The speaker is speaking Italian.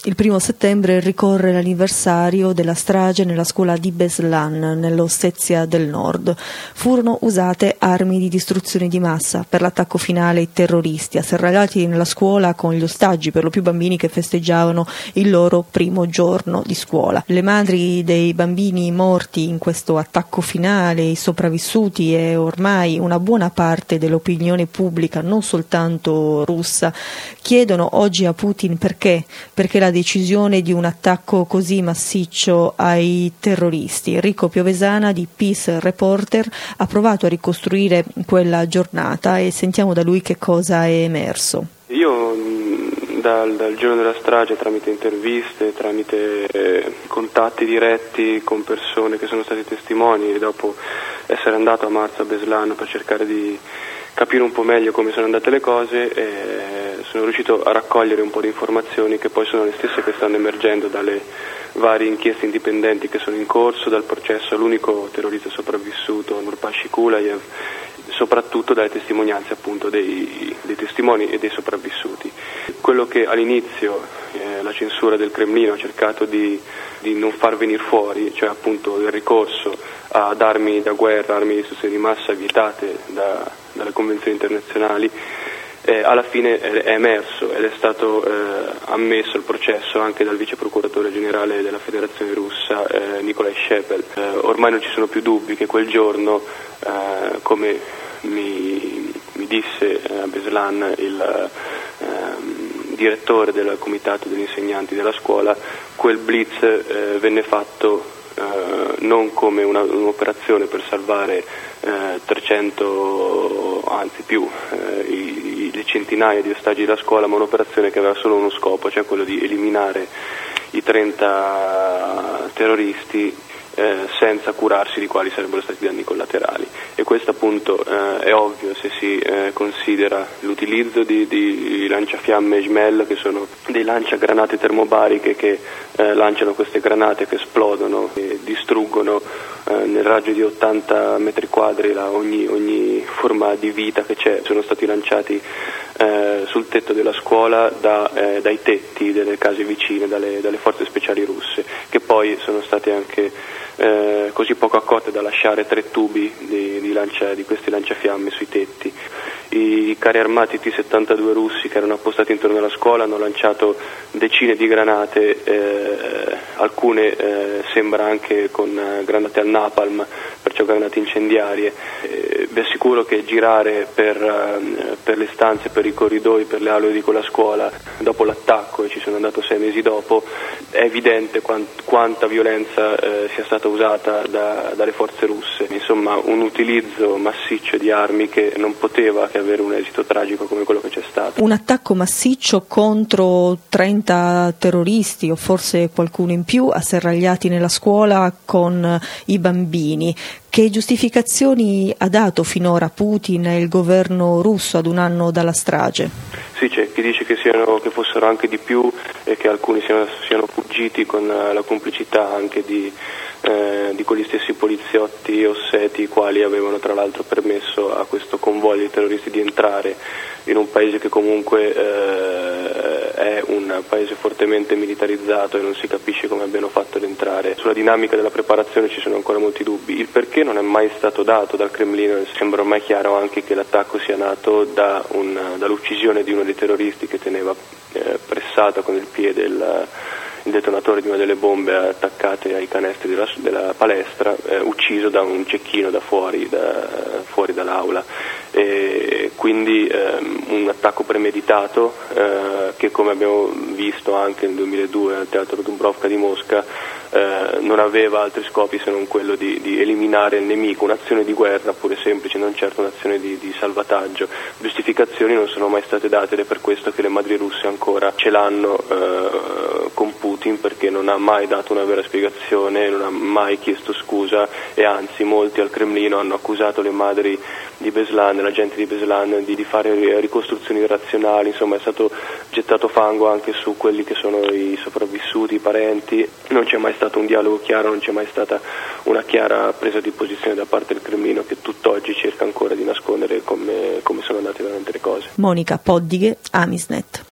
Il 1 settembre ricorre l'anniversario della strage nella scuola di Beslan, nell'Ossetia del Nord. Furono usate armi di distruzione di massa per l'attacco finale ai terroristi, asserragliati nella scuola con gli ostaggi, per lo più bambini che festeggiavano il loro primo giorno di scuola. Le madri dei bambini morti in questo attacco finale, i sopravvissuti e ormai una buona parte dell'opinione pubblica, non soltanto russa, chiedono oggi a Putin perché la decisione di un attacco così massiccio ai terroristi. Enrico Piovesana di Peace Reporter ha provato a ricostruire quella giornata e sentiamo da lui che cosa è emerso. Io dal giorno della strage, tramite interviste, tramite contatti diretti con persone che sono stati testimoni, e dopo essere andato a marzo a Beslan per cercare di capire un po' meglio come sono andate le cose, sono riuscito a raccogliere un po' di informazioni che poi sono le stesse che stanno emergendo dalle varie inchieste indipendenti che sono in corso, dal processo all'unico terrorista sopravvissuto, Nurpatchi Kulaev, soprattutto dalle testimonianze appunto dei testimoni e dei sopravvissuti. Quello che all'inizio la censura del Cremlino ha cercato di non far venire fuori, cioè appunto il ricorso ad armi da guerra, armi di distruzione di massa vietate dalle convenzioni internazionali, alla fine è emerso ed è stato ammesso il processo anche dal vice procuratore generale della Federazione Russa, Nikolai Shepel. Ormai non ci sono più dubbi che quel giorno, come mi disse a Beslan il direttore del comitato degli insegnanti della scuola, quel blitz venne fatto non come un'operazione per salvare 300, anzi più, le centinaia di ostaggi della scuola, ma un'operazione che aveva solo uno scopo, cioè quello di eliminare i 30 terroristi senza curarsi di quali sarebbero stati danni collaterali. E questo appunto è ovvio se si considera l'utilizzo di lanciafiamme Shmel, che sono dei lanciagranate termobariche che lanciano queste granate che esplodono e distruggono nel raggio di 80 metri quadri ogni forma di vita che c'è. Sono stati lanciati sul tetto della scuola dai tetti delle case vicine, dalle forze speciali russe, che poi sono state anche così poco accorte da lasciare 3 tubi di questi lanciafiamme sui tetti. I carri armati T-72 russi che erano appostati intorno alla scuola hanno lanciato decine di granate, alcune sembra anche con granate al napalm, perciò granate incendiarie. Vi assicuro che girare per le stanze, per i corridoi, per le aule di quella scuola dopo l'attacco, e ci sono andato 6 mesi dopo, è evidente quanta violenza sia stata usata dalle forze russe. Insomma, un utilizzo massiccio di armi che non poteva che avere un esito tragico come quello che c'è stato. Un attacco massiccio contro 30 terroristi o forse qualcuno in più asserragliati nella scuola con i bambini. Che giustificazioni ha dato finora Putin e il governo russo ad un anno dalla strage? Sì, c'è chi dice che fossero anche di più e che alcuni siano fuggiti con la complicità anche di quegli stessi poliziotti osseti, i quali avevano tra l'altro permesso a questo convoglio di terroristi di entrare in un paese che comunque è un paese fortemente militarizzato, e non si capisce come abbiano fatto ad entrare. Sulla dinamica della preparazione ci sono ancora molti dubbi. Il perché non è mai stato dato dal Cremlino. Sembra ormai chiaro anche che l'attacco sia nato dall'uccisione di uno dei terroristi che teneva pressata con il piede il detonatore di una delle bombe attaccate ai canestri della palestra, ucciso da un cecchino da fuori dall'aula. E quindi un attacco premeditato che, come abbiamo visto anche nel 2002 al Teatro Dubrovka di Mosca, non aveva altri scopi se non quello di eliminare il nemico, un'azione di guerra pure semplice, non certo un'azione di salvataggio. Giustificazioni non sono mai state date, ed è per questo che le madri russe ancora ce l'hanno con Putin, perché non ha mai dato una vera spiegazione, non ha mai chiesto scusa, e anzi molti al Cremlino hanno accusato le madri di Beslan, la gente di Beslan, di fare ricostruzioni irrazionali. Insomma, è stato gettato fango anche su quelli che sono i sopravvissuti, i parenti. Non c'è mai stato un dialogo chiaro, non c'è mai stata una chiara presa di posizione da parte del Cremlino, che tutt'oggi cerca ancora di nascondere come sono andate veramente le cose. Monica Poddighe, Amisnet.